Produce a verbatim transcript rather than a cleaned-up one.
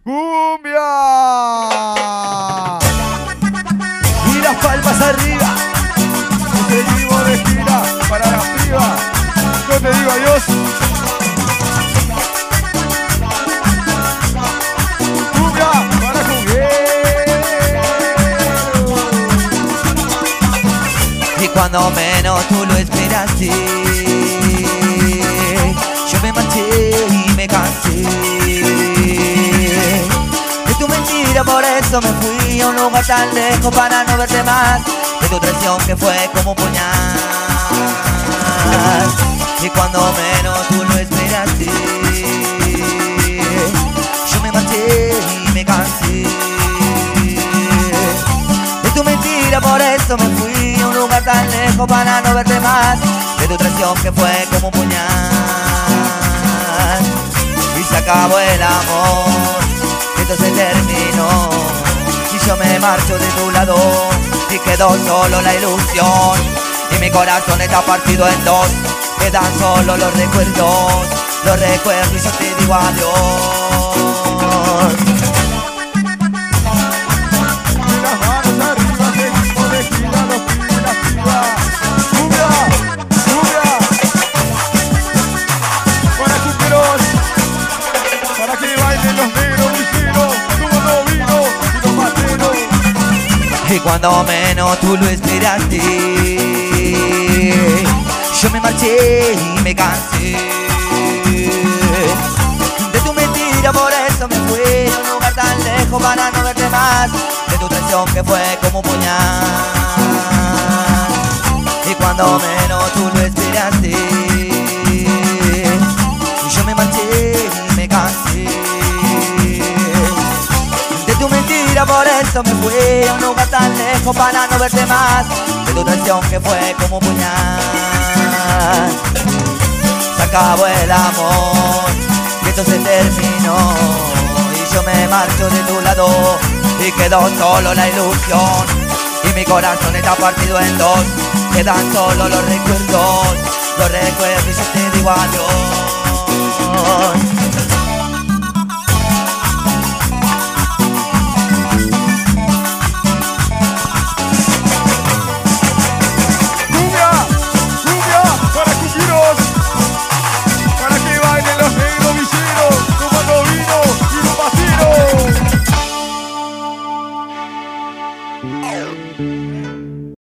¡Cumbia! Y las palmas arriba. Y seguimos de gira para las pibas. Yo te digo adiós. ¡Cumbia! Para cumbiero. Y cuando menos tú lo esperaste, yo me marché y me cansé de tu mentira, por eso me fui a un lugar tan lejos para no verte más, de tu traición que fue como un puñal. Y cuando menos tú lo esperaste, yo me marché y me cansé de tu mentira, por eso me fui a un lugar tan lejos para no verte más, de tu traición que fue como un puñal. Y se acabó el amor, esto se terminó, y yo me marcho de tu lado y quedó solo la ilusión, y mi corazón está partido en dos, quedan solo los recuerdos, los recuerdos y yo te digo adiós. Y las manos arriba, seguimos de gira, los pibes y las pibas. ¡Cumbia! ¡Cumbia! Para cumberos, para que bailen los negros buceros, como no vino y los materos. Y cuando menos tú lo esperaste, yo me marché y me cansé de tu mentira, por eso me fui a un lugar tan lejos para no verte más, de tu traición que fue como un puñal. Y cuando menos tú lo esperaste, yo me marché y me cansé de tu mentira, por eso me fui a un lugar tan lejos para no verte más, de tu traición que fue como un puñal. Se acabó el amor, y esto se terminó, y yo me marcho de tu lado y quedó solo la ilusión, y mi corazón está partido en dos, quedan solo los recuerdos, los recuerdos y yo te digo adiós.